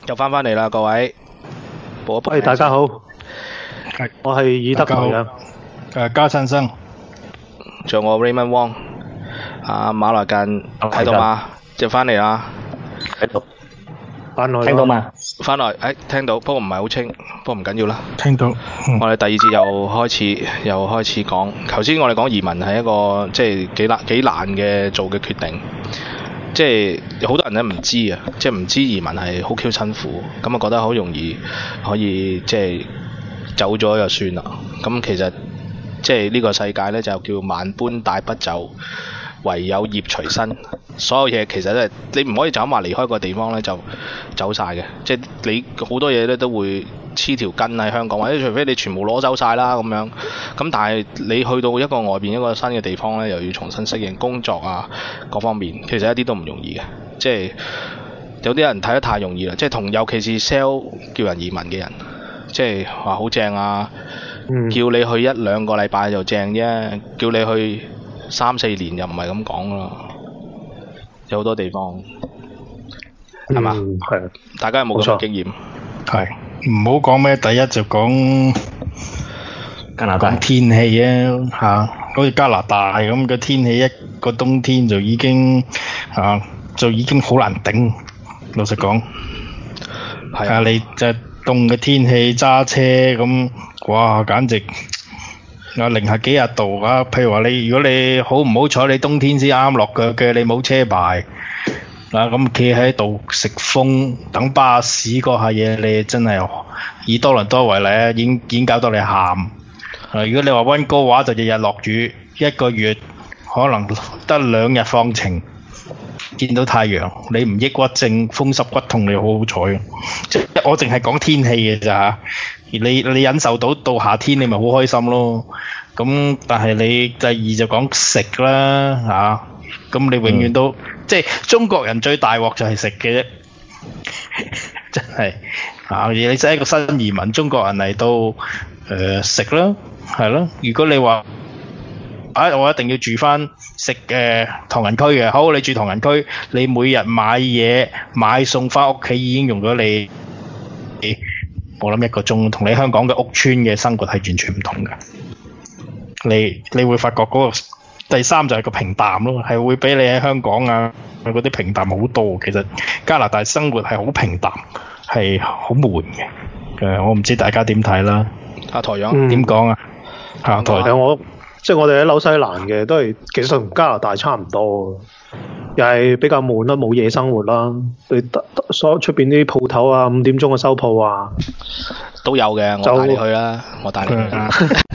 又翻嚟啦，各位。報一報。 大家好， 係我係以德台嘅。 加親生， 仲有我 Raymond Wong，馬來近睇到嘛？就翻嚟啦。 喺度， 翻來聽到嘛？ 翻來，聽到，不過唔係好清，不過唔緊要啦。 聽到。 我哋第二節又開始講。頭先我哋講移民係一個即係幾難嘅做嘅決定。即係好多人咧唔知啊，即係唔知移民係好 Q 辛苦，咁啊覺得好容易可以即係走咗就算啦。咁其實即係呢個世界咧就叫萬般帶不走，唯有業隨身。所有嘢其實咧你唔可以就咁話離開個地方咧就走晒嘅，即係你好多嘢咧都會黐條筋喺香港，或者除非你全部攞走晒啦咁樣。咁但係你去到一個外邊一個新嘅地方咧，又要重新適應工作啊各方面，其實一啲都唔容易嘅。即係有啲人睇得太容易啦，即係同尤其是 sell 叫人移民嘅人，即係話好正啊，叫你去1-2個禮拜就正啫，叫你去3-4年又唔係咁講啦。有好多地方係嘛？ 係。 大家有冇咁嘅經驗？ 係唔好講咩？第一就講加拿大天氣啊，好似加拿大咁嘅天氣，一個冬天就已經就已經好難頂。老實講， 係啊， 你就凍嘅天氣揸車咁，哇，簡直零下幾廿度啊！譬如話如果你好唔好彩，你冬天先啱落腳嘅，你冇車牌咁企喺度食風等巴士嗰下嘢，你真係以多倫多為例啊，已經搞到你喊。如果你話溫哥華就日日落雨，一個月可能得2日放晴，見到太陽，你唔抑鬱症、風濕骨痛，你好好彩。即係我淨係講天氣嘅咋，你忍受到夏天，你咪好開心咯。咁但係你第二就講食啦咁你永遠都即係中國人最大鑊就係食嘅啫，真係而你真係一個新移民中國人嚟到食啦，係咯。如果你話我一定要住翻食唐人區嘅，好，你住唐人區，你每日買嘢買餸翻屋企已經用咗你我諗1個鐘，同你香港嘅屋村嘅生活係完全唔同嘅。你會發覺嗰個第三就係個平淡咯，係會比你喺香港嗰啲平淡好多。其實加拿大生活係好平淡，係好悶嘅。我唔知大家點睇啦。 台長點講啊？台長即係我哋喺紐西蘭嘅，都係其實同加拿大差唔多，又係比較悶啦，冇夜生活啦。你所有出邊啲鋪頭啊，5點鐘嘅收鋪啊， 都有嘅。我帶你去啦，我帶你去啦。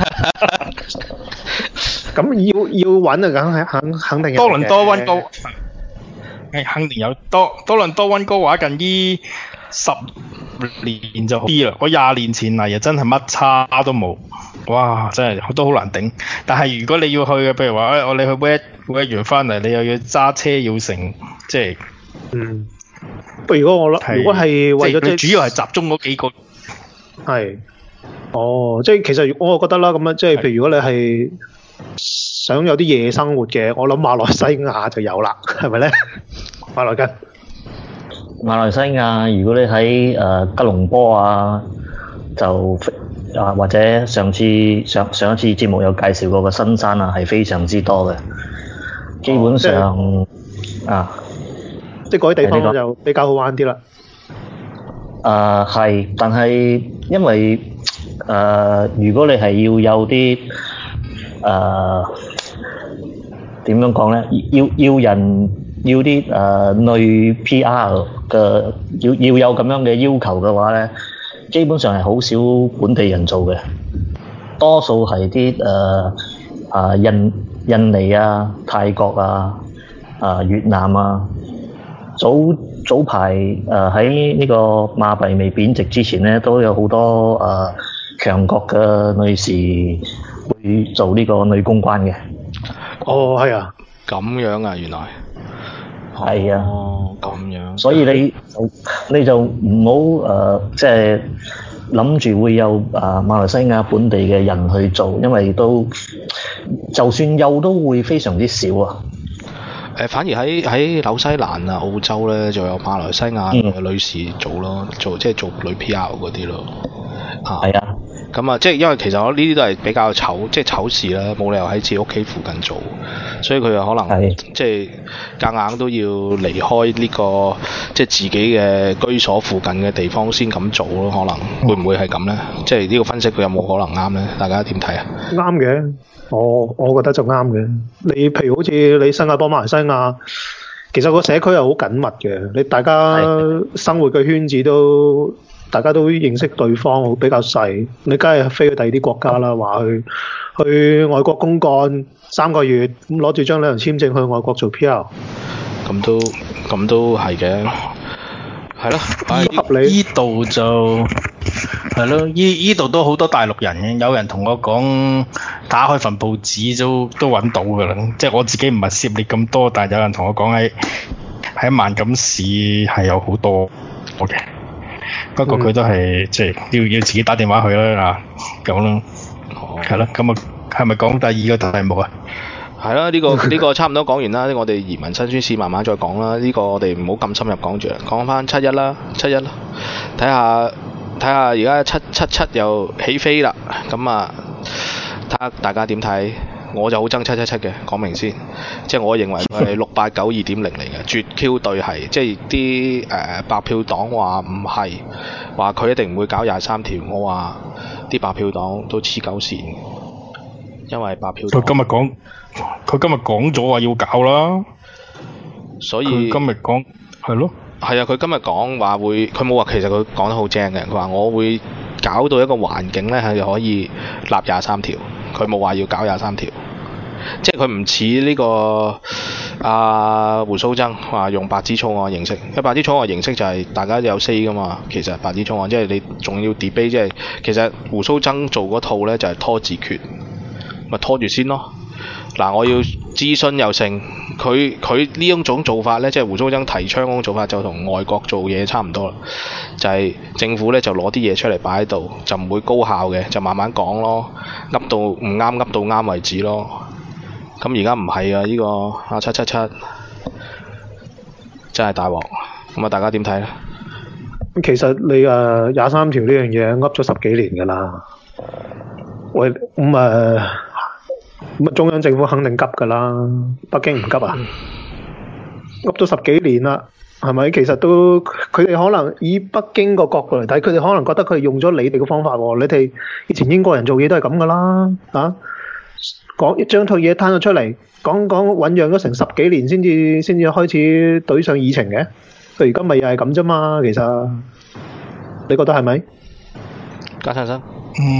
咁要揾啊，梗係肯定有嘅。 多倫多溫哥肯定有多倫多溫哥華近呢10年就好啲啦。我20年前嚟真係乜差都冇，哇！真係都好難頂。但係如果你要去嘅，譬如話你去 wet 完翻嚟，你又要揸車要成，即係不過如果係為咗主要係集中嗰幾個係即係其實我覺得啦，咁樣即係譬如如果你係想有啲夜生活嘅，我諗馬來西亞就有啦，係咪咧？馬來西亞如果你喺吉隆坡就或者上一次節目有介紹過個新山係非常之多嘅，基本上即係嗰啲地方就比較好玩啲啦。 係，但係因為如果你係要有啲點樣講咧，要啲女 PR 嘅要有咁樣嘅要求嘅話咧，基本上係好少本地人做嘅，多數係啲印尼泰國越南早排喺呢個馬幣未貶值之前咧，都有好多強國嘅女士會做呢個女公關嘅。 係啊， 咁樣啊，原來係啊， 咁樣。 所以你就唔好即係諗住會有馬來西亞本地嘅人去做，因為就算有都會非常之少啊。 反而喺紐西蘭啊、澳洲咧，就有馬來西亞嘅女士做咯，做女 PR 嗰啲咯。 係啊。 咁啊，即係因為其實我呢啲都係比較醜事啦，冇理由喺自己屋企附近做，所以佢又可能即係夾硬都要離開呢個即係自己嘅居所附近嘅地方先咁做咯，可能會唔會係咁咧？即係呢個分析佢有冇可能啱咧？大家點睇啊？ 啱嘅，我覺得就啱嘅。你譬如好似你新加坡、馬來西亞，其實個社區係好緊密嘅，你大家生活嘅圈子都。大家都認識對方，比較細。你梗係飛去第二啲國家啦，話去外國公幹3個月，咁攞住張旅遊簽證去外國做 PR。 咁都係嘅，係咯。 合理。 依度就係咯，依度都好多大陸人嘅。有人同我講，打開份報紙都揾到㗎啦。即係我自己唔係涉獵咁多，但係有人同我講喺萬錦市係有好多嘅。不過佢都係即係要自己打電話去啦咁咯，係咯，咁啊係咪講第二個題目啊？ 係啦，呢個差唔多講完啦，我哋移民辛酸史慢慢再講啦。呢個我哋唔好咁深入講住啦，講翻七一啦，睇下而家777又起飛啦，咁啊睇下大家點睇？我就好憎777嘅，講明先，即係我認為佢係689 2.0嚟嘅，絕 Q 對係，即係啲白票黨話唔係，話佢一定唔會搞23條，我話啲白票黨都黐鳩線，因為白票黨佢今日講咗話要搞啦，所以佢今日講係咯，係啊，佢今日講話會，佢冇話其實佢講得好正嘅，佢話我會搞到一個環境咧係可以立23條。佢冇話要搞23條，即係佢唔似呢個胡鬚曾話用白紙草案形式，因為白紙草案形式就係大家有 say 噶嘛。其實白紙草案即係你仲要 debate， 即係其實胡鬚曾做嗰套咧就係拖字訣，咪拖住先咯。嗱，我要諮詢又成，佢呢種做法咧，即係胡鬚曾提倡嗰種做法就同外國做嘢差唔多啦，就係政府咧就攞啲嘢出嚟擺喺度，就唔會高效嘅，就慢慢講咯，噏到唔啱噏到啱為止咯。咁而家唔係啊，呢個777真係大鑊，咁啊大家點睇咧？ 其實你23條呢樣嘢噏咗10幾年㗎啦，喂咁中央政府肯定急㗎啦，北京唔急啊？噏咗10幾年啦，係咪？其實都佢哋可能以北京個角度嚟睇，佢哋可能覺得佢用咗你哋嘅方法喎。你哋以前英國人做嘢都係咁㗎啦，講將套嘢攤咗出嚟，講醖釀咗成10幾年先至開始懟上議程嘅。佢而家咪又係咁啫嘛，其實你覺得係咪？ 加生生。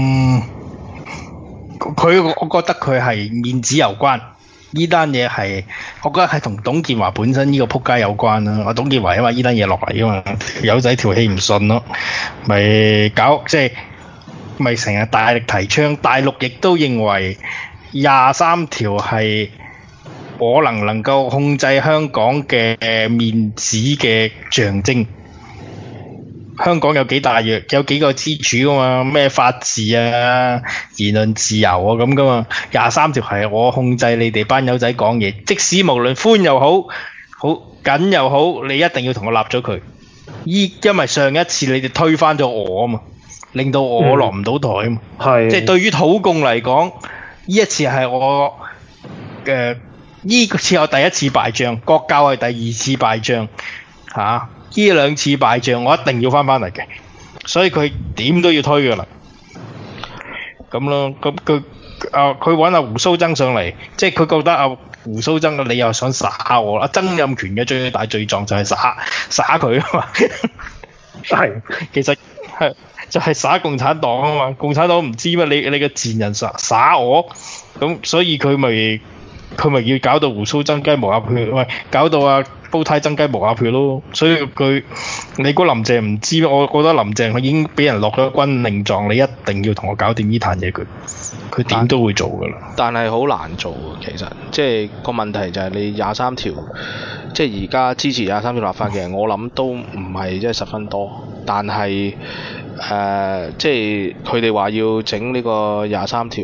我覺得佢係面子有關，呢單嘢係，我覺得係同董建華本身呢個撲街有關啦。我董建華因為呢單嘢落嚟啊嘛，友仔條氣唔順咯，咪搞即係咪成日大力提倡，大陸亦都認為23條係可能夠控制香港嘅面子嘅象徵。香港有幾大約有幾個支柱噶嘛？咩法治啊、言論自由啊咁噶嘛？23條係我控制你哋班友仔講嘢，即使無論寬又好緊又好，你一定要同我立咗佢。因為上一次你哋推翻咗我啊嘛，令到我落唔到台啊嘛。即係對於土共嚟講，呢一次係我呢次我第一次敗仗，國教係第二次敗仗嚇。呢2次敗仗我一定要翻嚟嘅，所以佢點都要推㗎啦。咁咯，咁佢揾阿胡鬚曾上嚟，即係佢覺得阿胡鬚曾你又想耍我啦。曾蔭權嘅最大罪狀就係耍佢啊嘛。係，其實係就係耍共產黨啊嘛。共產黨唔知咩，你個賤人耍我，咁所以佢咪要搞到胡鬚曾雞毛鴨血，喂，搞到阿煲呔曾雞毛鴨血咯。所以你估林鄭唔知咩？我覺得林鄭佢已經俾人落咗軍令狀，你一定要同我搞掂呢壇嘢，佢點都會做噶啦。但係好難做，其實即係個問題就係你23條，即係而家支持23條立法嘅人，我諗都唔係即係十分多。但係即係佢哋話要整呢個23條，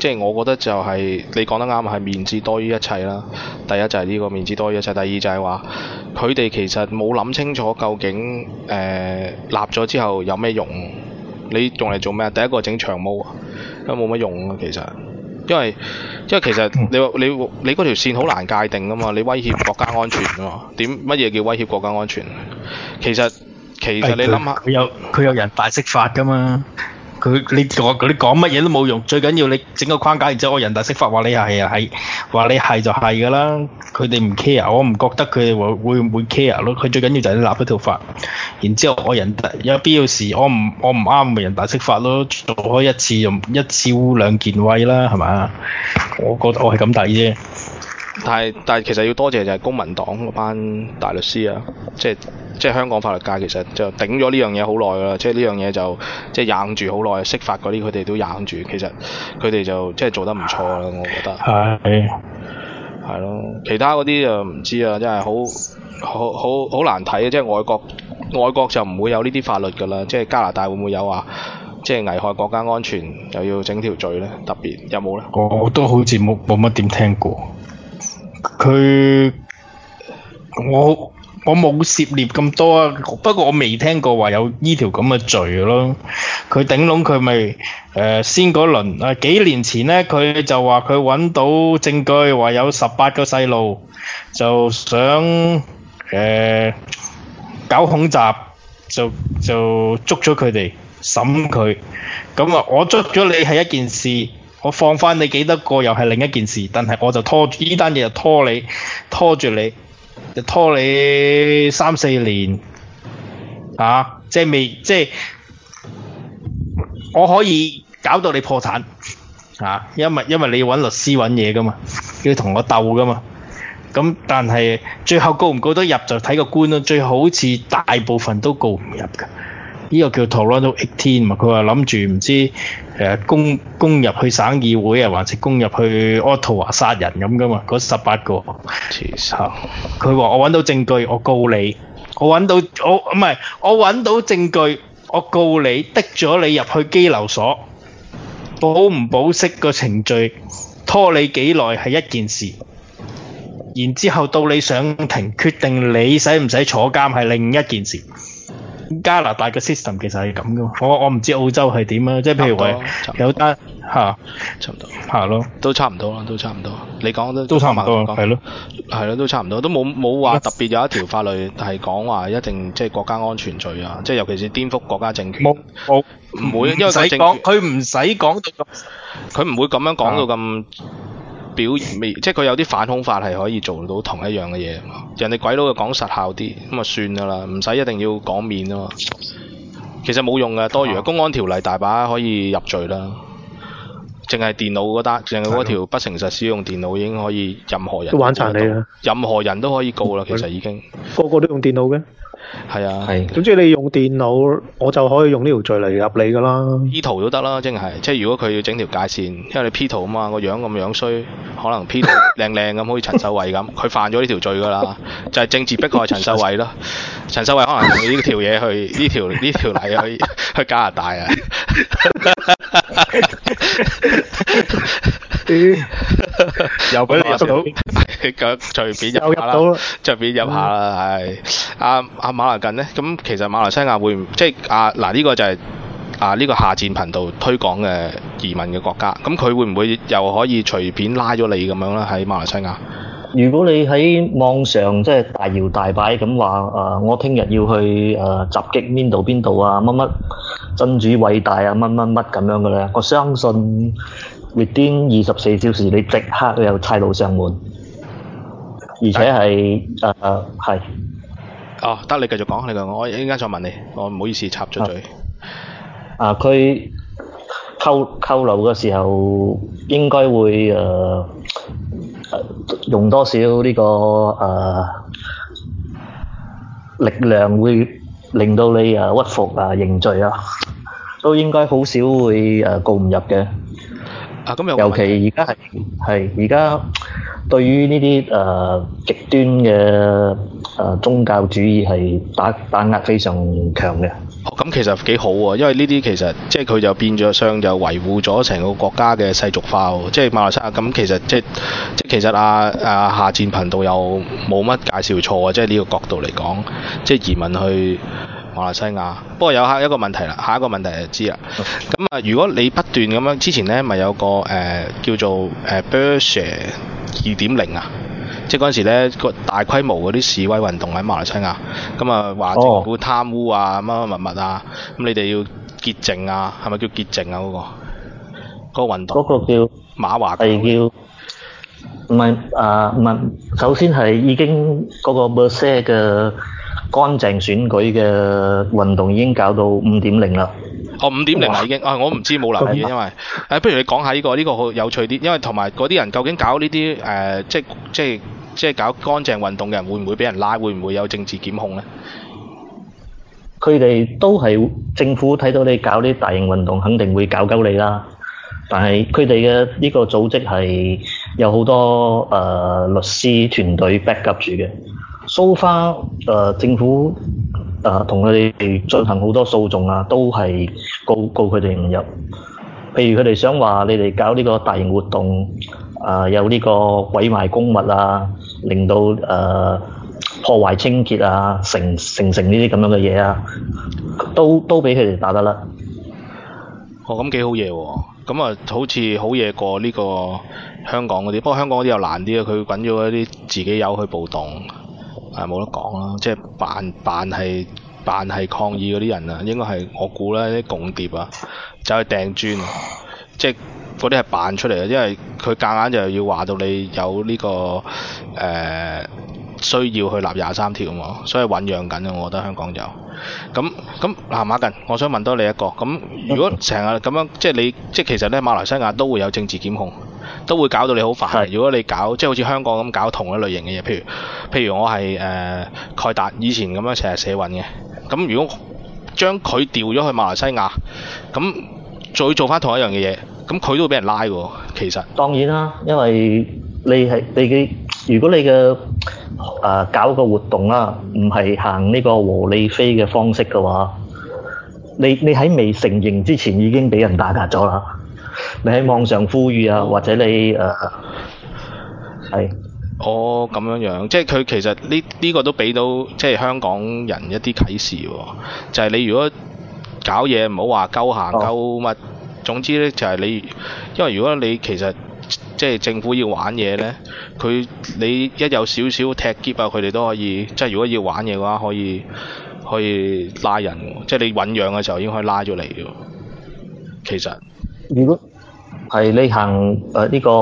即係我覺得就係、你講得啱，係面子多於一切啦。第一就係呢個面子多於一切，第二就係話佢哋其實冇諗清楚究竟立咗之後有咩用。你用嚟做咩啊？第一個整長毛啊，都冇乜用啊，其實。因為其實你嗰條線好難界定噶嘛，你威脅國家安全噶嘛？乜嘢叫威脅國家安全？其實你諗下， 佢有人大釋法噶嘛？你講乜嘢都冇用，最緊要你整個框架，然之後我人大釋法話你係，話你係就係噶啦。佢哋唔 care，我唔覺得佢哋會唔會 care 咯。佢最緊要就係你立咗條法，然之後我人大有必要時我唔啱咪人大釋法咯，做開一次用一朝兩件威啦，係咪？我覺得我係咁睇啫。 但係其實要多謝就係公民黨嗰班大律師啊，即係香港法律界其實就頂咗呢樣嘢好耐㗎啦，即係呢樣嘢就即係硬住好耐，釋法嗰啲佢哋都硬住，其實佢哋就即係做得唔錯啦，我覺得。係咯，其他嗰啲就唔知啊，真係好難睇啊！即係外國就唔會有呢啲法律㗎啦，即係加拿大會唔會有話即係危害國家安全又要整條罪咧？特別有冇咧？ 我都好似冇乜點聽過。我冇涉獵咁多啊，不過我未聽過話有呢條咁嘅罪咯。佢頂籠佢咪先嗰輪幾年前咧，佢就話佢揾到證據，話有18個細路就想搞恐襲，就捉咗佢哋審佢。咁啊，我捉咗你係一件事，我放翻你幾多個又係另一件事，但係我就拖住呢單嘢，就拖住你，就拖你3-4年，即係我可以搞到你破產，因為你要揾律師揾嘢噶嘛，要同我鬥噶嘛，咁但係最後告唔告得入就睇個官咯，最後好似大部分都告唔入㗎。呢個叫 Toronto 18嘛，佢話諗住唔知攻入去省議會啊，還是攻入去 Ottawa 殺人咁噶嘛？嗰18個，佢話我揾到證據，我告你，我揾到證據，我告你，滴咗你入去羈留所，保唔保釋個程序，拖你幾耐係一件事，然之後到你上庭決定你使唔使坐監係另一件事。加拿大嘅 system 其實係咁噶嘛，我唔知澳洲係點啊，即係譬如話有單差唔多係咯，都差唔多啦，都差唔多。你講都差唔多，係咯，都差唔多，都冇話特別有一條法律係講話一定即係國家安全罪啊，即係尤其是顛覆國家政權。冇唔會，因為佢唔使講到咁，佢唔會咁樣講到咁。表現未，即係佢有啲反恐法係可以做到同一樣嘅嘢，人哋鬼佬就講實效啲，咁啊算㗎啦，唔使一定要講面啊嘛。其實冇用㗎，多餘嘅公安條例大把可以入罪啦。淨係電腦嗰單，淨係嗰條不誠實使用電腦已經可以任何人都玩殘你啦，任何人都可以告啦。其實已經個個都用電腦嘅。 係啊， 總之你用電腦，我就可以用呢條罪嚟入你噶啦。 P 圖都得啦，即係如果佢要整條界線，因為你 P 圖啊嘛，個樣咁樣衰，可能 P 圖靚靚咁，好似陳秀慧咁，佢犯咗呢條罪噶啦，就係政治迫害陳秀慧咯。陳秀慧可能用呢條嘢去呢條例去加拿大啊。又俾你入到，隨便入下啦，隨便入下啦，係阿馬來近呢，咁其實馬來西亞會即係呢個就係呢個下戰頻道推廣嘅移民嘅國家，咁佢會唔會又可以隨便拉咗你咁樣咧？喺馬來西亞， 如果你喺網上即係大搖大擺咁話我聽日要去襲擊邊度啊，乜乜真主偉大啊，乜咁樣嘅咧，我相信 within 24小時你即刻有差佬上門，而且係係。 哦，得你繼續講，我一陣間再問你，我唔好意思插咗嘴。 佢扣留嘅時候應該會用多少呢個力量，會令到你屈服認罪啊，都應該好少會告唔入嘅。尤其而家係而家對於呢啲極端嘅宗教主義係打壓非常強嘅。 咁其實幾好喎，因為呢啲其實即係佢就變咗相就維護咗成個國家嘅世俗化喎，即係馬來西亞咁其實即其實下戰頻道又冇乜介紹錯啊，即係呢個角度嚟講，即係移民去馬來西亞。不過有下一個問題啦，下一個問題就知啦。咁啊，如果你不斷咁樣，之前咧咪有個叫做Bersih 2.0啊？即係嗰陣時咧，個大規模嗰啲示威運動喺馬來西亞，咁啊話政府貪污啊，乜乜物啊，咁你哋要潔淨啊，係咪叫潔淨啊？嗰個運動？ 嗰個叫馬華係叫唔係，首先係已經嗰個 Bersih 嘅乾淨選舉嘅運動已經搞到5.0啦。 哦，5.0啦已經，我唔知冇留意，因為不如你講下呢個好有趣啲，因為同埋嗰啲人究竟搞呢啲即係搞乾淨運動嘅人會唔會俾人拉？會唔會有政治檢控咧？ 佢哋都係政府睇到你搞啲大型運動，肯定會搞鳩你啦。但係佢哋嘅呢個組織係有好多律師團隊 back up 住嘅。So far 政府同佢哋進行好多訴訟啊，都係告佢哋唔入。譬如佢哋想話你哋搞呢個大型活動，有呢個毀壞公物啊，令到破壞清潔啊，成呢啲咁樣嘅嘢啊，都俾佢哋打得甩。 哦，咁幾好嘢喎！咁啊，好似好嘢過呢個香港嗰啲，不過香港嗰啲又難啲啊，佢揾咗一啲自己友去暴動，冇得講啦，即係扮係抗議嗰啲人啊，應該係我估啦，啲共諜啊，走去掟磚，即係嗰啲係扮出嚟嘅，因為佢夾硬就要話到你有呢個需要去立23條啊嘛，所以醖釀緊啊，我覺得香港就咁馬近，我想問多你一個，咁如果成日咁樣，即係其實咧馬來西亞都會有政治檢控，都會搞到你好煩。如果你搞即係好似香港咁搞同一類型嘅嘢，譬如我係蓋達以前咁樣成日社運嘅，咁如果將佢調咗去馬來西亞，咁再做翻同一樣嘅嘢，咁佢都會俾人拉喎。其實當然啦，因為如果你嘅搞個活動啦，唔係行呢個和理非嘅方式嘅話，你喺未承認之前已經俾人打壓咗啦。你喺網上呼籲啊，或者你係哦咁樣，即係佢其實呢個都俾到即係香港人一啲啟示喎，就係你如果搞嘢唔好話鳩行鳩乜，總之咧就係你，因為如果你其實即係政府要玩嘢咧，你一有少少踢劫啊，佢哋都可以，即係如果要玩嘢嘅話，可以拉人喎，即係你醖釀嘅時候已經可以拉咗嚟嘅。其實如果係你行呢個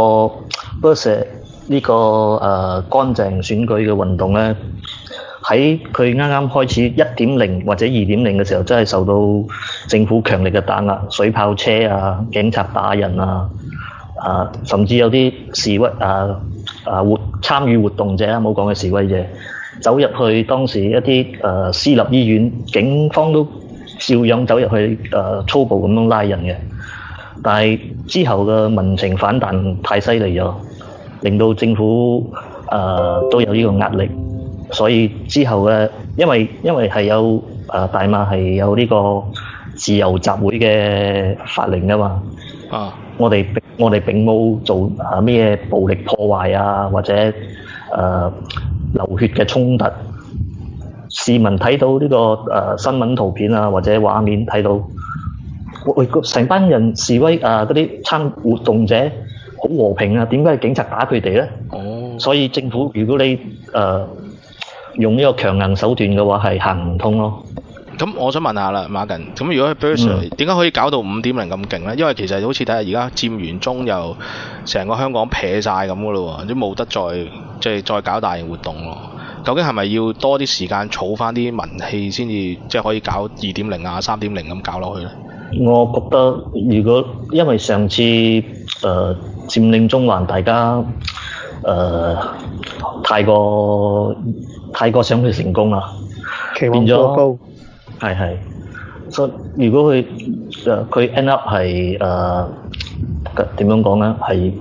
Bersih 呢個乾淨選舉嘅運動咧，喺佢啱啱開始1.0或者2.0嘅時候，真係受到政府強力嘅打壓，水炮車啊，警察打人啊，甚至有啲示威參與活動者啊，冇講嘅示威者走入去當時一啲私立醫院，警方都照樣走入去粗暴咁樣拉人嘅。但係之後嘅民情反彈太犀利咗，令到政府都有呢個壓力，所以之後嘅因為係有大馬係有呢個自由集會嘅法令㗎嘛。我哋並冇做咩暴力破壞啊，或者流血嘅衝突。市民睇到呢個新聞圖片啊，或者畫面睇到，喂，成班人示威嗰啲參活動者好和平啊，點解係警察打佢哋咧？所以政府如果你用呢個強硬手段嘅話，係行唔通咯。 咁我想問下啦，馬近，咁如果喺 Bersih 點解可以搞到5.0咁勁咧？因為其實好似睇下而家佔完中又成個香港撇晒咁噶咯喎，都冇得再搞大型活動咯。究竟係咪要多啲時間儲翻啲民氣先至即係可以搞2.0啊、3.0咁搞落去咧？ 我覺得如果因為上次佔領中環，大家太過想去成功啦， 期望過高。 係，所以如果佢 end up 係點樣講咧？係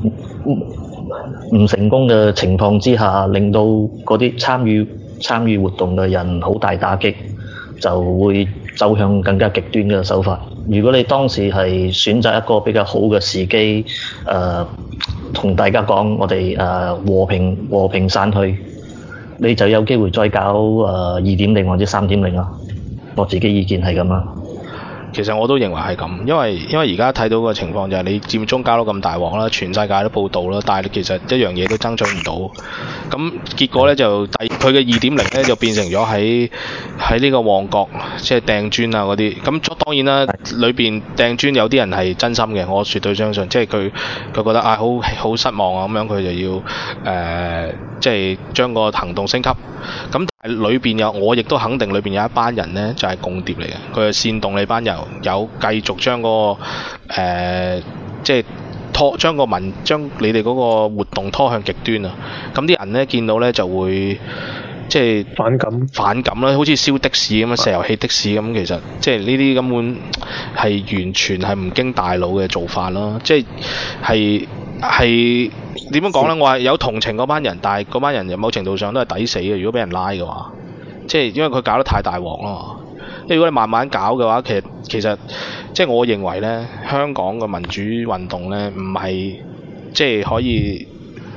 唔成功嘅情況之下，令到嗰啲參與活動嘅人好大打擊，就會走向更加極端嘅手法。如果你當時係選擇一個比較好嘅時機，同大家講我哋和平散去，你就有機會再搞2.0或者3.0啦。我自己意見係咁啦。 其實我都認為係咁，因為而家睇到個情況就係你佔中搞到咁大鑊啦，全世界都報導啦，但係其實一樣嘢都爭取唔到。咁結果呢，就佢嘅2.0呢就變成咗喺呢個旺角即係掟磚啊嗰啲。咁當然啦，裏邊掟磚有啲人係真心嘅，我絕對相信。即係佢覺得好失望啊咁樣，佢就要即係將個行動升級。咁但係裏邊我亦都肯定裏邊有一班人呢，就係共諜嚟嘅，佢係煽動你班友有繼續將嗰個即係將你哋嗰個活動拖向極端啊！咁啲人呢，見到呢就會即係反感啦，好似燒的士咁樣，石油氣的士咁，其實即係呢啲根本係完全係唔經大腦嘅做法咯，即係點樣講呢？我係有同情嗰班人，但係嗰班人某程度上都係抵死嘅。如果俾人拉嘅話，即係因為佢搞得太大鑊啦嘛。如果你慢慢搞嘅話，其實即係我認為呢，香港嘅民主運動呢，唔係即係可以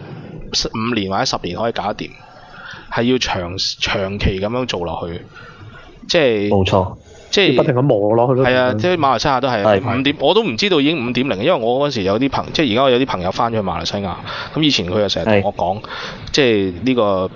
5年或者10年可以搞得掂，係要長期咁樣做落去。即係冇錯。即係不停咁磨落去咯。 係啊，即係馬來西亞都係5點，我都唔知道已經5.0，因為我嗰時有啲即係而家我有啲朋友翻咗去馬來西亞，咁以前佢又成日同我講，即係呢個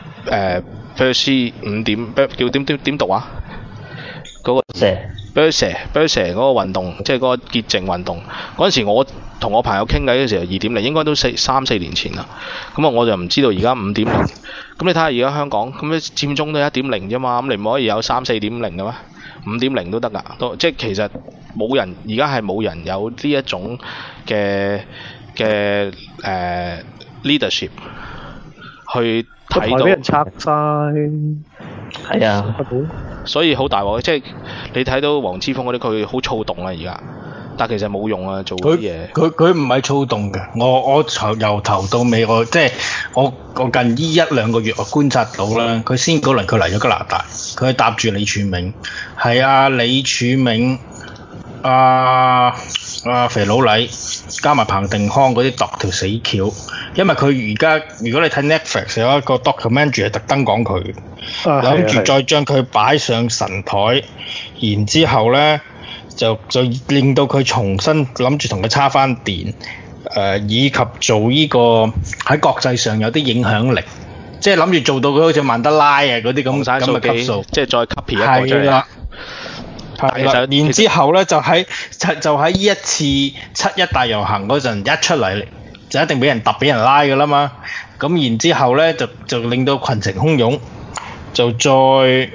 Bersih 5點叫點讀啊？嗰個Bersih 嗰個運動，即係嗰個潔淨運動。嗰陣時我同我朋友傾偈嘅時候2.0，應該都3-4年前啦。咁我就唔知道而家5.0。咁你睇下而家香港，咁你佔中都1.0啫嘛，咁你唔可以有3-4.0嘅咩？5.0都得㗎，即係其實冇人而家係冇人有呢一種嘅leadership 去睇到。台俾人拆晒， 係啊， 所以好大鑊。即係你睇到黃之鋒嗰啲，佢好躁動啊而家，但其實冇用啊，做啲嘢。 佢唔係躁動嘅，我由頭到尾即係我近呢1-2個月我觀察到啦，佢先嗰輪佢嚟咗加拿大，佢係搭住李柱銘，係李柱銘肥佬黎加埋彭定康嗰啲度條死橋，因為佢而家如果你睇 Netflix 有一個 documentary 係特登講佢，諗住再將佢擺上神台，然之後咧就令到佢重新諗住同佢叉翻電，以及做呢個喺國際上有啲影響力，即係諗住做到佢好似曼德拉啊嗰啲咁嘅級數， 即係再 copy 一個出嚟。 係啦，然之後咧就喺呢一次7·1大遊行嗰陣一出嚟，就一定俾人揼俾人拉㗎啦嘛。咁然之後咧就令到群情洶湧，就再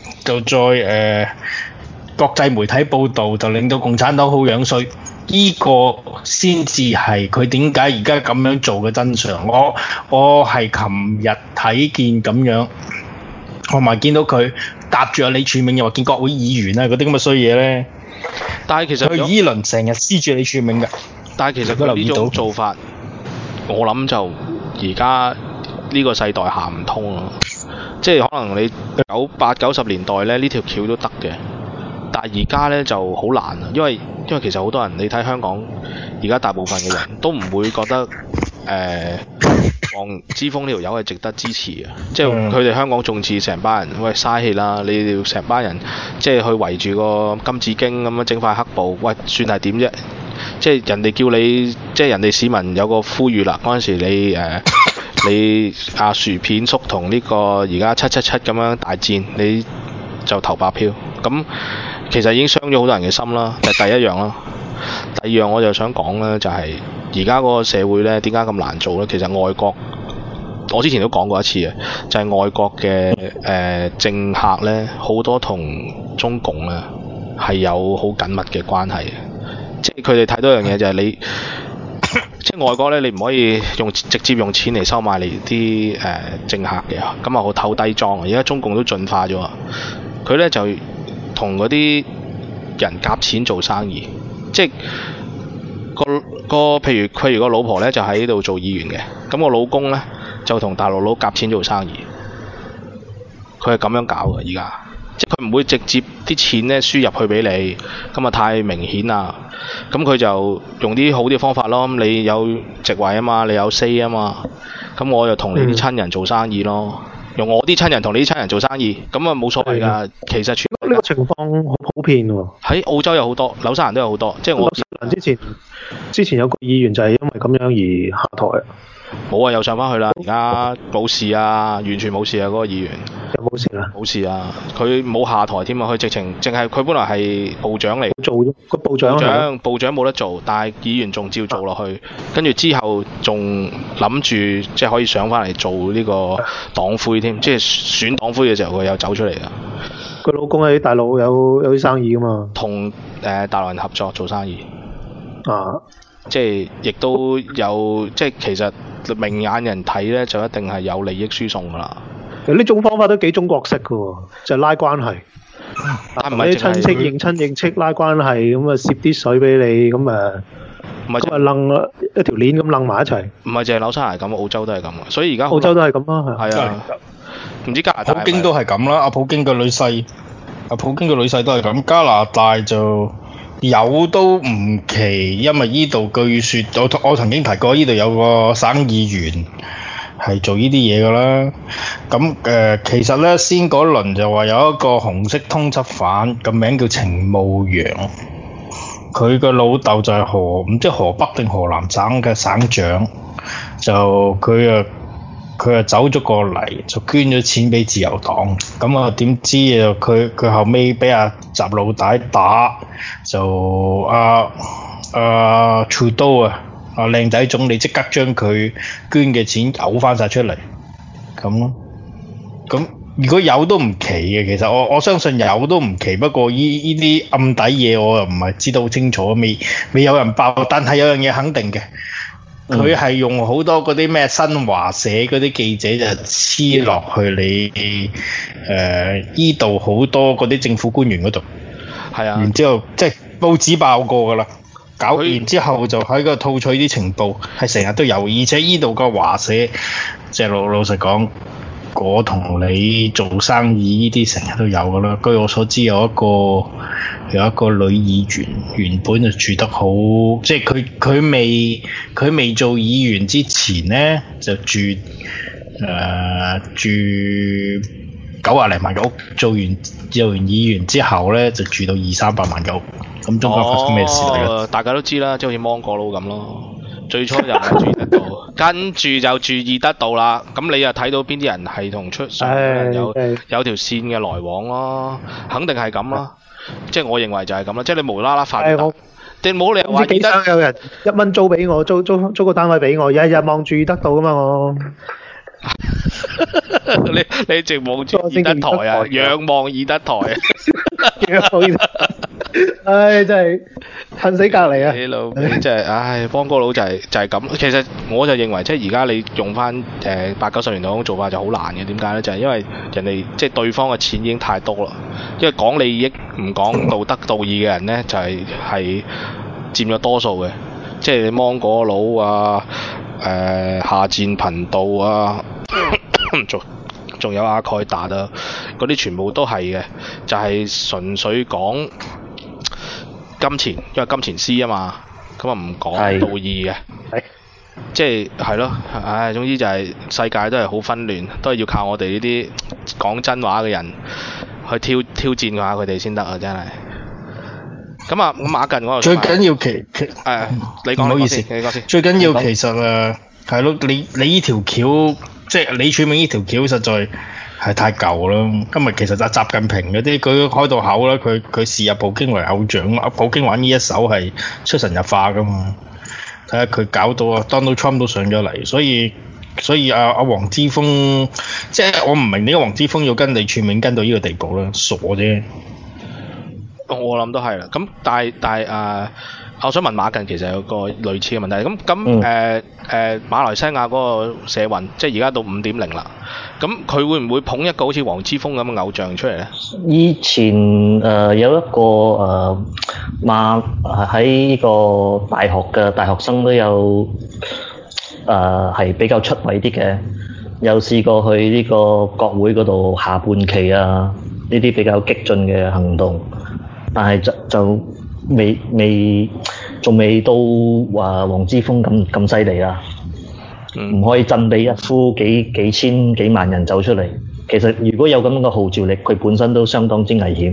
國際媒體報導，就令到共產黨好樣衰。呢個先至係佢點解而家咁樣做嘅真相。我係琴日睇見咁樣，同埋見到佢搭住阿李柱銘又話見國會議員啊嗰啲咁嘅衰嘢咧。 但係其實佢依輪成日黐住李柱銘㗎。 但係其實佢呢種做法，我諗就而家呢個世代行唔通咯。即係可能你80-90年代咧呢條橋都得嘅，但係而家咧就好難啊，因為其實好多人你睇香港而家大部分嘅人都唔會覺得黃之鋒呢條友係值得支持嘅，即係佢哋香港眾志成班人，喂嘥氣啦！你哋成班人即係去圍住個金紫荊咁樣整塊黑布，喂算係點啫？即係人哋叫你，即係人哋市民有個呼籲啦。嗰陣時你阿薯片叔同呢個而家777咁樣大戰，你就投白票。咁其實已經傷咗好多人嘅心啦。就第一樣啦，第二樣我就想講咧，就係而家嗰個社會咧點解咁難做咧？其實外國我之前都講過一次嘅，就係外國嘅政客咧，好多同中共咧係有好緊密嘅關係嘅。即係佢哋睇到一樣嘢就係你，即係外國咧，你唔可以直接用錢嚟收買你啲政客嘅，咁啊好偷低裝。而家中共都進化咗，佢咧就同嗰啲人夾錢做生意，即係譬如個老婆咧就喺度做議員嘅，咁個老公咧就同大陸佬夾錢做生意，佢係咁樣搞嘅而家。即係佢唔會直接啲錢咧輸入去俾你，咁啊太明顯啦。咁佢就用啲好啲嘅方法咯。咁你有席位啊嘛，你有 say 啊嘛，咁我就同你啲親人做生意咯。用我啲親人同你啲親人做生意，咁啊冇所謂㗎。其實全呢個情況好普遍喎。 喺澳洲有好多，紐西蘭都有好多。即係我紐西蘭之前有個議員就係因為咁樣而下台。 冇啊，又上翻去啦。而家冇事啊，完全冇事啊。嗰個議員有冇事啊？ 冇事啊，佢冇下台添啊。佢直情淨係佢本來係部長嚟， 做個部長冇得做，但係議員仲照做落去。跟住之後仲諗住即係可以上翻嚟做呢個黨魁添，即係選黨魁嘅時候佢有走出嚟噶。 佢老公喺大陸有啲生意噶嘛， 同大陸人合作做生意。 啊， 即係亦都有，即係其實明眼人睇咧，就一定係有利益輸送噶啦。 其實呢種方法都幾中國式噶喎，就係拉關係。 但唔係啲親戚認親認戚拉關係，咁啊攝啲水俾你，咁啊掕一條鏈咁掕埋一齊。 唔係淨係紐西蘭咁，澳洲都係咁嘅。所以而家澳洲都係咁啦， 係啊。唔知加拿大普京都係咁啦，阿普京嘅女婿都係咁。加拿大就有都唔奇，因為依度據說我曾經提過，依度有個省議員係做呢啲嘢噶啦。咁其實咧先嗰輪就話有一個紅色通緝犯，個名叫程慕陽，佢個老豆就係唔知河北定河南省嘅省長，就佢走咗過嚟，就捐咗錢俾自由黨。咁啊點知啊佢後尾俾阿習老大打，就Trudeau 啊靚仔總理即刻將佢捐嘅錢嘔翻晒出嚟，咁咯。咁如果有都唔奇嘅，其實我相信有都唔奇。不過依啲暗底嘢我又唔係知道好清楚，未有人爆。但係有樣嘢肯定嘅。佢係用好多嗰啲咩新華社嗰啲記者就黐落去你依度好多嗰啲政府官員嗰度，係啊，然之後即係報紙爆過㗎啦，搞完之後就喺嗰度套取啲情報，係成日都有，而且依度個華社即係老實講，我同你做生意呢啲成日都有㗎啦。據我所知有一個女議員原本就住得好，即係佢未做議員之前咧就住90零萬嘅屋，做完議員之後咧就住到200-300萬嘅屋。咁中間發生咩事嚟嘅？ 大家都知啦，即係好似芒果佬咁咯。最初就唔注意得到，跟住就注意得到啦。咁你又睇到邊啲人係同出上有條線嘅來往咯，肯定係咁啦。即係我認為就係咁啦，即係你無啦啦發達，你冇理由話幾想有人1蚊租俾我，租個單位俾我，日日望住得到噶嘛我。 你直望住義德台啊，仰望義德台啊。 唉，真係恨死隔離啊！ 你老味真係，唉，邦哥佬就係咁。其實我就認為，即係而家你用翻80-90年代嗰種做法就好難嘅。點解咧？就係因為人哋即係對方嘅錢已經太多啦。因為講利益唔講道德道義嘅人咧，就係佔咗多數嘅。即係你芒果佬啊，下賤頻道啊，仲有阿蓋達啊，嗰啲全部都係嘅，就係純粹講金錢，因為金錢師啊嘛，咁啊唔講道義嘅，即係咯，唉，總之就係世界都係好紛亂，都係要靠我哋呢啲講真話嘅人去挑戰下佢哋先得啊！真係。咁啊，馬近我最緊要你講，唔好意思，你講先。最緊要其實係咯，你呢條橋，即係李柱銘呢條橋，實在係太舊啦。今日其實習近平嗰啲，佢開到口啦，佢視入普京為偶像啦。普京玩呢一手係出神入化噶嘛。睇下佢搞到Donald Trump 都上咗嚟，所以阿黃之鋒，即係我唔明點解黃之鋒要跟李柱銘跟到呢個地步啦，傻啫。 我諗都係啦，咁但係我想問馬近其實有個類似嘅問題，咁馬來西亞嗰個社運，即係而家到5.0啦，咁佢會唔會捧一個好似黃之鋒咁嘅偶像出嚟咧？ 以前有一個喺呢個大學嘅大學生都有係比較出位啲嘅，有試過去呢個國會嗰度下半旗啊。 呢啲比較激進嘅行動，但係就仲未到話黃之鋒咁犀利啦。唔可以振臂一呼幾千幾萬人走出嚟。其實如果有咁樣嘅號召力，佢本身都相當之危險。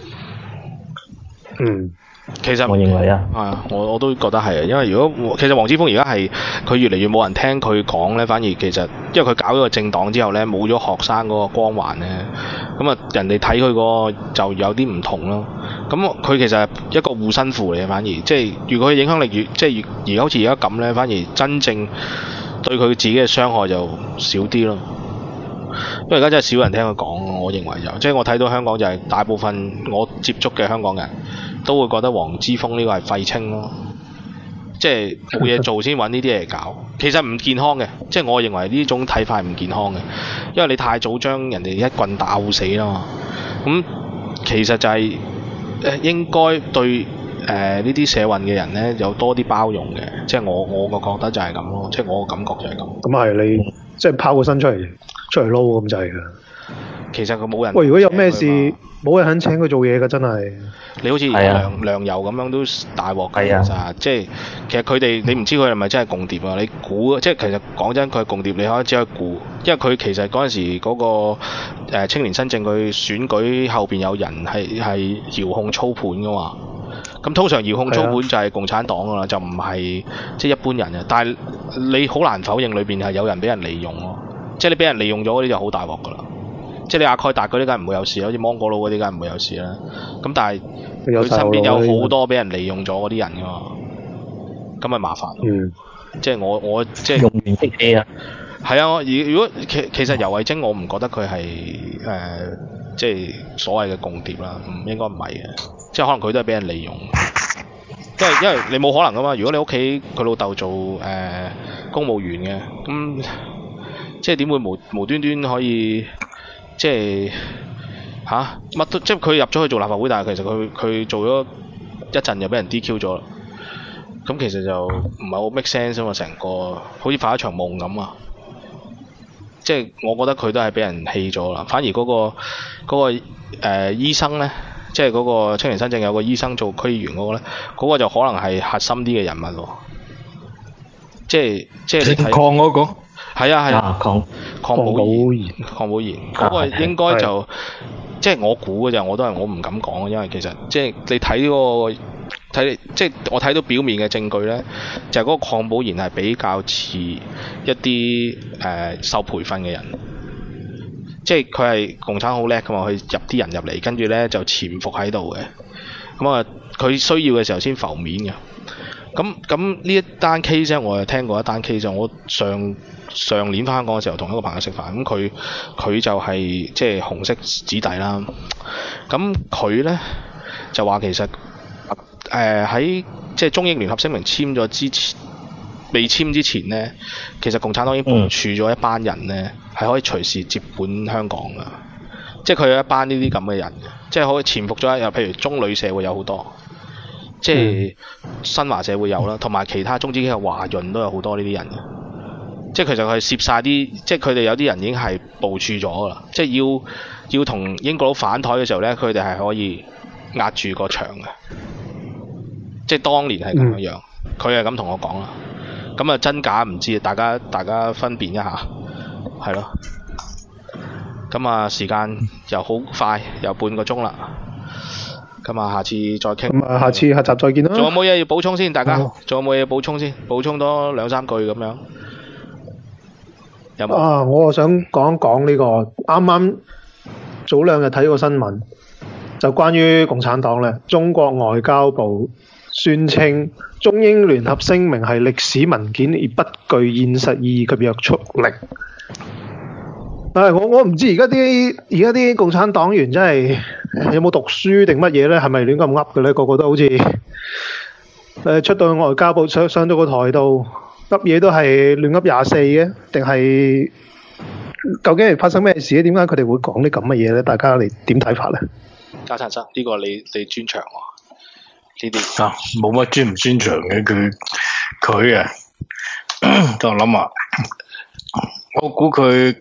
其實我認為啊， 係啊，我都覺得係啊，因為如果其實黃之鋒而家係佢越嚟越冇人聽佢講咧，反而其實因為佢搞咗個政黨之後咧，冇咗學生嗰個光環咧，咁啊人哋睇佢個就有啲唔同咯。咁佢其實係一個護身符嚟嘅，反而即係如果佢影響力越好似而家咁咧，反而真正對佢自己嘅傷害就少啲咯。因為而家真係少人聽佢講，我認為即係我睇到香港就係大部分我接觸嘅香港人都會覺得黃之鋒呢個係廢青咯，即係冇嘢做先揾呢啲嚟搞，其實唔健康嘅，即係我認為呢種睇法係唔健康嘅，因為你太早將人哋一棍打死啦嘛，咁其實就係應該對呢啲社運嘅人咧有多啲包容嘅，即係我個覺得就係咁咯，即係我個感覺就係咁。 咁係你即係拋個身出嚟撈咁就係㗎。 其實佢冇人。 喂，如果有咩事冇人肯請佢做嘢㗎，真係。 你好似梁游咁樣都大鑊㗎，其實其實佢哋你唔知佢係咪真係共諜啊？你估即係其實講真，佢係共諜，你可以只可以估，因為佢其實嗰陣時嗰個青年新政佢選舉後邊有人係遙控操盤㗎嘛。咁通常遙控操盤就係共產黨㗎啦，就唔係即係一般人啊。但係你好難否認裏邊係有人俾人利用咯，即係你俾人利用咗嗰啲就好大鑊㗎啦。即係你阿蓋達嗰啲梗係唔會有事，好似芒果佬嗰啲梗係唔會有事啦。咁但係佢身邊有好多俾人利用咗嗰啲人㗎嘛，咁咪麻煩咯。即係我即係用完激氣啊！ 係啊，如果其實游蕙禎我唔覺得佢係即係所謂嘅共諜啦，唔應該唔係嘅，即係可能佢都係俾人利用。因為你冇可能㗎嘛，如果你屋企佢老豆做公務員嘅，咁即係點會無端端可以？即係乜都即係佢入咗去做立法會，但係其實佢做咗一陣又俾人 DQ 咗啦。咁其實就唔係好 make sense 啊嘛，成個好似發一場夢咁啊！即係我覺得佢都係俾人棄咗啦。反而嗰個醫生咧，即係嗰個青年新政有個醫生做區議員嗰個咧，嗰個就可能係核心啲嘅人物喎。即係你睇鄺嗰個。 係啊，鄺寶賢嗰個應該就即係我估嘅就，我唔敢講，因為其實即係你睇嗰個即係我睇到表面嘅證據咧，就係嗰個鄺寶賢係比較似一啲受培訓嘅人，即係佢係共產好叻噶嘛，佢入啲人入嚟，跟住咧就潛伏喺度嘅，咁啊佢需要嘅時候先浮面嘅。咁呢一單 case 咧，我又聽過一單 case，我上年翻香港嘅時候，同一個朋友食飯，咁佢就係即係紅色子弟啦。咁佢咧就話其實喺即係中英聯合聲明簽咗之前，未簽之前咧，其實共產黨已經部署咗一班人咧，係可以隨時接管香港噶。即係佢有一班呢啲咁嘅人，即係可以潛伏咗，又譬如中旅社會有好多。即係新華社會有啦，同埋其他中資嘅華潤都有好多呢啲人嘅。即係其實佢攝晒啲，即係佢哋有啲人已經係部署咗㗎啦。即係要同英國佬反台嘅時候咧，佢哋係可以壓住個場嘅。即係當年係咁樣，佢係咁同我講啦。咁啊真假唔知，大家分辨一下，係咯。咁啊時間又好快，又半個鐘啦。咁啊，下次再傾。 咁啊，下集再見啦。 仲有冇嘢要補充先？大家仲有冇嘢補充先？補充多2-3句咁樣。有冇？ 啊，我想講一講呢個，啱啱早2日睇個新聞，就關於共產黨咧。中國外交部宣稱，中英聯合聲明係歷史文件，而不具現實意義及約束力。但係我唔知而家啲共產黨員真係有冇讀書定乜嘢咧？係咪亂咁噏嘅咧？個個都好似出到外交部上到個台度噏嘢都係亂噏24嘅，定係究竟係發生咩事咧？點解佢哋會講啲咁嘅嘢咧？大家你點睇法咧？ 家燦生呢個你專長喎，呢啲啊冇乜專唔專長嘅，佢啊，等我諗下，我估佢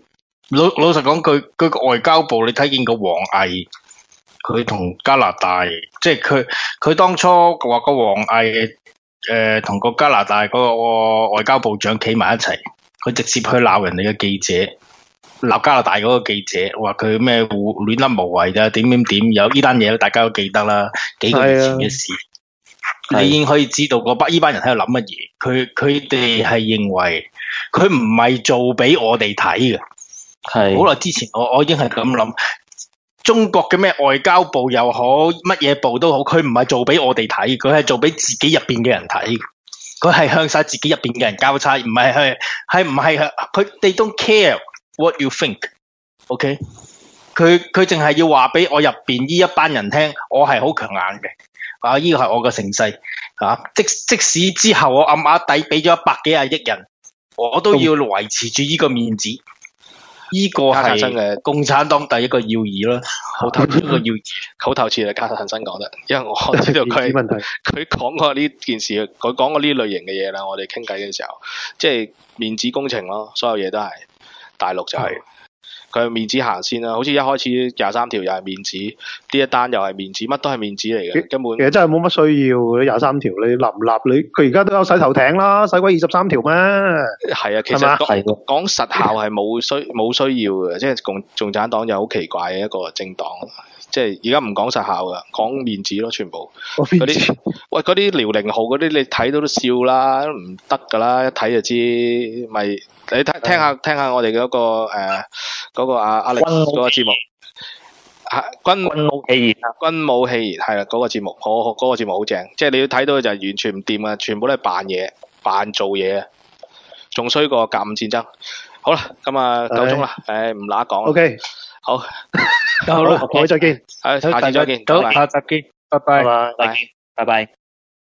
老實講，佢個外交部你睇見個王毅，佢同加拿大，即係佢當初話個王毅同個加拿大嗰個外交部長企埋一齊，佢直接去鬧人哋嘅記者，鬧加拿大嗰個記者，話佢咩亂笠無謂咋，點有呢單嘢大家都記得啦，幾個月前嘅事。你已經可以知道呢班人喺度諗乜嘢，佢哋係認為佢唔係做俾我哋睇嘅。係好耐之前我已經係咁諗，中國嘅咩外交部又好，乜嘢部都好，佢唔係做俾我哋睇，佢係做俾自己入邊嘅人睇，佢係向晒自己入邊嘅人交差，唔係佢 they don't care what you think，OK？佢淨係要話俾我入邊呢一班人聽，我係好強硬嘅。呢個係我嘅盛世即使之後我暗底俾咗100幾廿億人，我都要維持住呢個面子。呢個係共產黨第一個要義咯，好透徹一個要義，好透徹啊！加藤新講得，因為我知道佢講過呢件事，佢講過呢類型嘅嘢啦。我哋傾偈嘅時候，即係面子工程咯，所有嘢都係大陸就係。佢面子行先啦，好似一開始23條又係面子，呢一單又係面子，乜都係面子嚟嘅，根本其實真係冇乜需要23條，你立唔立佢而家都有洗頭艇啦，使鬼23條咩？係啊，其實講實效係冇需要嘅，即係共產黨又好奇怪嘅一個政黨，即係而家唔講實效㗎，講面子咯，全部嗰啲嗰啲遼寧號嗰啲你睇到都笑啦，唔得㗎啦，一睇就知咪。你聽下我哋嗰個阿力嗰個節目，軍武戲言係啦，嗰個節目嗰個節目好正，即係你要睇到就係完全唔掂啊，全部都係扮嘢扮做嘢，仲衰過甲午戰爭。好啦，咁啊夠鐘啦，唔乸講啦。OK， 好，好啦，各位再見，下次再見， 好，下集見，拜拜， 拜拜。